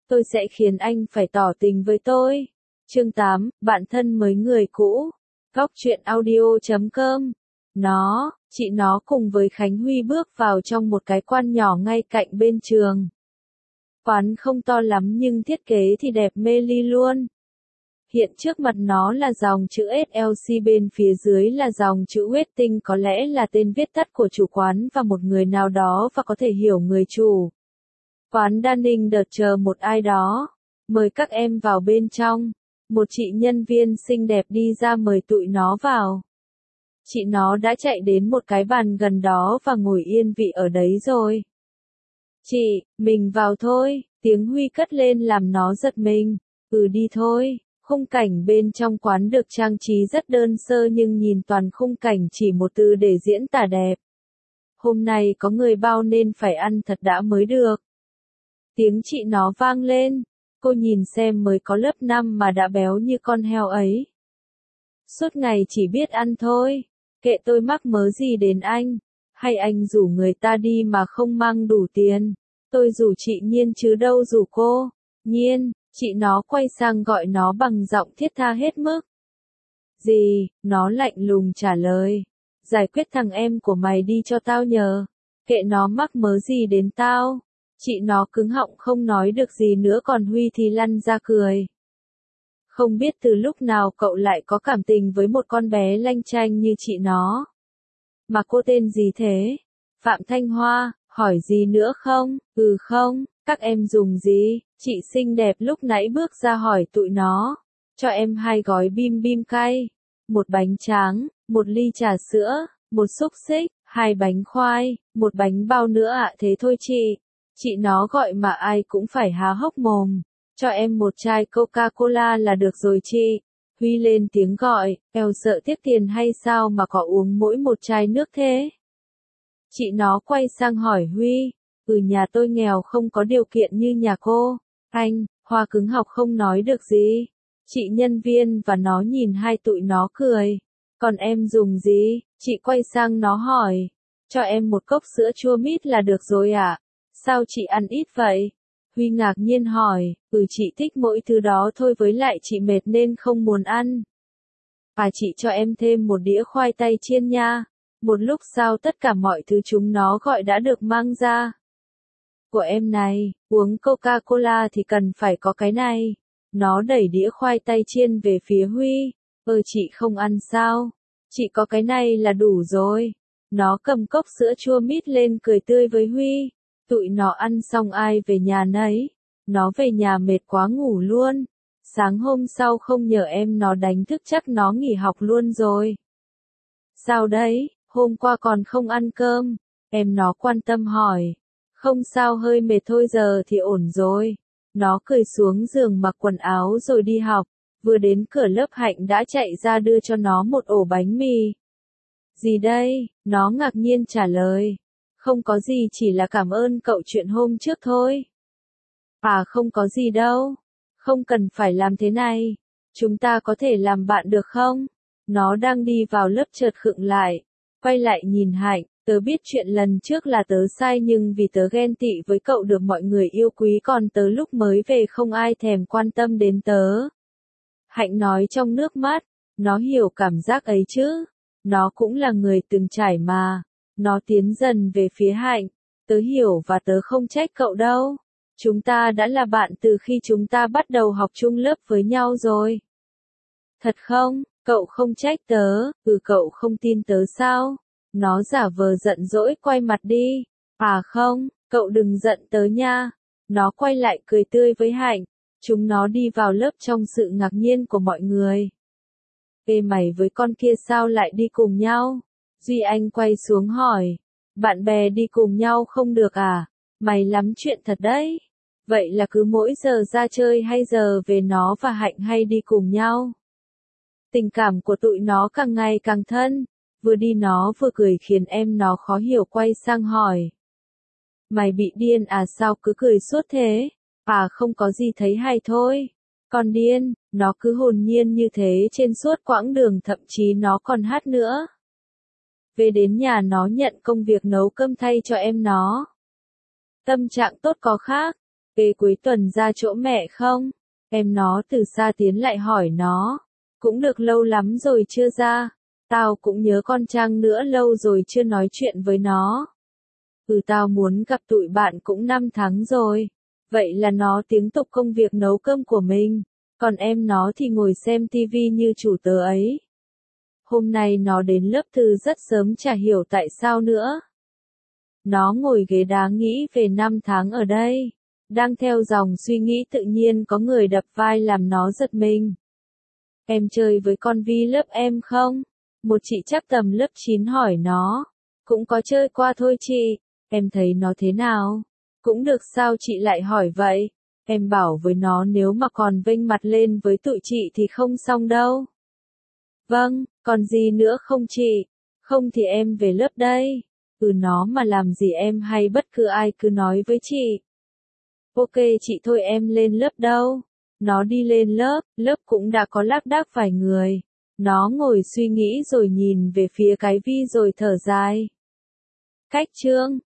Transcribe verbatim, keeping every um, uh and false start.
tôi sẽ khiến anh phải tỏ tình với tôi. Chương tám, bạn thân mới người cũ. Góc truyện audio chấm com. Nó, chị nó cùng với Khánh Huy bước vào trong một cái quán nhỏ ngay cạnh bên trường. Quán không to lắm nhưng thiết kế thì đẹp mê ly luôn. Hiện trước mặt nó là dòng chữ ét lờ xê, bên phía dưới là dòng chữ Waiting, có lẽ là tên viết tắt của chủ quán và một người nào đó và có thể hiểu người chủ. Quán Dining đợt chờ một ai đó. Mời các em vào bên trong. Một chị nhân viên xinh đẹp đi ra mời tụi nó vào. Chị nó đã chạy đến một cái bàn gần đó và ngồi yên vị ở đấy rồi. Chị, mình vào thôi, tiếng Huy cất lên làm nó giật mình. Ừ đi thôi. Khung cảnh bên trong quán được trang trí rất đơn sơ nhưng nhìn toàn khung cảnh chỉ một từ để diễn tả đẹp. Hôm nay có người bao nên phải ăn thật đã mới được. Tiếng chị nó vang lên. Cô nhìn xem mới có lớp năm mà đã béo như con heo ấy. Suốt ngày chỉ biết ăn thôi. Kệ tôi mắc mớ gì đến anh. Hay anh rủ người ta đi mà không mang đủ tiền. Tôi rủ chị Nhiên chứ đâu rủ cô. Nhiên, chị nó quay sang gọi nó bằng giọng thiết tha hết mức. Gì, nó lạnh lùng trả lời. Giải quyết thằng em của mày đi cho tao nhờ. Kệ nó mắc mớ gì đến tao. Chị nó cứng họng không nói được gì nữa, còn Huy thì lăn ra cười. Không biết từ lúc nào cậu lại có cảm tình với một con bé lanh chanh như chị nó. Mà cô tên gì thế? Phạm Thanh Hoa, hỏi gì nữa không? Ừ không, các em dùng gì? Chị xinh đẹp lúc nãy bước ra hỏi tụi nó. Cho em hai gói bim bim cay, một bánh tráng, một ly trà sữa, một xúc xích, hai bánh khoai, một bánh bao nữa ạ. À, thế thôi chị. Chị nó gọi mà ai cũng phải há hốc mồm. Cho em một chai Coca-Cola là được rồi chị. Huy lên tiếng gọi, eo sợ tiếc tiền hay sao mà có uống mỗi một chai nước thế? Chị nó quay sang hỏi Huy, ừ nhà tôi nghèo không có điều kiện như nhà cô. Anh, Hoa cứng học không nói được gì. Chị nhân viên và nó nhìn hai tụi nó cười. Còn em dùng gì? Chị quay sang nó hỏi. Cho em một cốc sữa chua mít là được rồi ạ. À? Sao chị ăn ít vậy? Huy ngạc nhiên hỏi, ừ chị thích mỗi thứ đó thôi, với lại chị mệt nên không muốn ăn. À chị cho em thêm một đĩa khoai tây chiên nha. Một lúc sau tất cả mọi thứ chúng nó gọi đã được mang ra. Của em này, uống Coca-Cola thì cần phải có cái này. Nó đẩy đĩa khoai tây chiên về phía Huy. Ơ chị không ăn sao? Chị có cái này là đủ rồi. Nó cầm cốc sữa chua mít lên cười tươi với Huy. Tụi nó ăn xong ai về nhà nấy. Nó về nhà mệt quá ngủ luôn. Sáng hôm sau không nhờ em nó đánh thức chắc nó nghỉ học luôn rồi. Sao đấy, hôm qua còn không ăn cơm? Em nó quan tâm hỏi. Không sao, hơi mệt thôi, giờ thì ổn rồi. Nó cười xuống giường mặc quần áo rồi đi học. Vừa đến cửa lớp Hạnh đã chạy ra đưa cho nó một ổ bánh mì. Gì đây? Nó ngạc nhiên trả lời. Không có gì, chỉ là cảm ơn cậu chuyện hôm trước thôi. À không có gì đâu. Không cần phải làm thế này. Chúng ta có thể làm bạn được không? Nó đang đi vào lớp chợt khựng lại. Quay lại nhìn Hạnh. Tớ biết chuyện lần trước là tớ sai nhưng vì tớ ghen tị với cậu được mọi người yêu quý, còn tớ lúc mới về không ai thèm quan tâm đến tớ. Hạnh nói trong nước mắt. Nó hiểu cảm giác ấy chứ. Nó cũng là người từng trải mà. Nó tiến dần về phía Hạnh. Tớ hiểu và tớ không trách cậu đâu. Chúng ta đã là bạn từ khi chúng ta bắt đầu học chung lớp với nhau rồi. Thật không? Cậu không trách tớ, ừ cậu không tin tớ sao? Nó giả vờ giận dỗi quay mặt đi. À không, cậu đừng giận tớ nha. Nó quay lại cười tươi với Hạnh. Chúng nó đi vào lớp trong sự ngạc nhiên của mọi người. Ê mày với con kia sao lại đi cùng nhau? Duy Anh quay xuống hỏi. Bạn bè đi cùng nhau không được à? Mày lắm chuyện thật đấy. Vậy là cứ mỗi giờ ra chơi hay giờ về nó và Hạnh hay đi cùng nhau? Tình cảm của tụi nó càng ngày càng thân. Vừa đi nó vừa cười khiến em nó khó hiểu quay sang hỏi. Mày bị điên à, sao cứ cười suốt thế? À không có gì, thấy hay thôi. Con điên, nó cứ hồn nhiên như thế trên suốt quãng đường, thậm chí nó còn hát nữa. Về đến nhà nó nhận công việc nấu cơm thay cho em nó. Tâm trạng tốt có khác. Kế cuối tuần ra chỗ mẹ không? Em nó từ xa tiến lại hỏi nó. Cũng được lâu lắm rồi chưa ra. Tao cũng nhớ con Trang nữa, lâu rồi chưa nói chuyện với nó. Ừ, tao muốn gặp tụi bạn cũng năm tháng rồi. Vậy là nó tiếp tục công việc nấu cơm của mình. Còn em nó thì ngồi xem tivi như chủ tớ ấy. Hôm nay nó đến lớp thư rất sớm, chả hiểu tại sao nữa. Nó ngồi ghế đá nghĩ về năm tháng ở đây. Đang theo dòng suy nghĩ tự nhiên có người đập vai làm nó giật mình. Em chơi với con Vi lớp em không? Một chị chắc tầm lớp chín hỏi nó. Cũng có chơi qua thôi chị. Em thấy nó thế nào? Cũng được. Sao chị lại hỏi vậy? Em bảo với nó nếu mà còn vênh mặt lên với tụi chị thì không xong đâu. Vâng, còn gì nữa không chị? Không thì em về lớp đây. Ừ, nó mà làm gì em hay bất cứ ai cứ nói với chị. Ok chị, thôi em lên lớp đâu. Nó đi lên lớp, lớp cũng đã có lác đác vài người. Nó ngồi suy nghĩ rồi nhìn về phía cái Vi rồi thở dài. Cách chương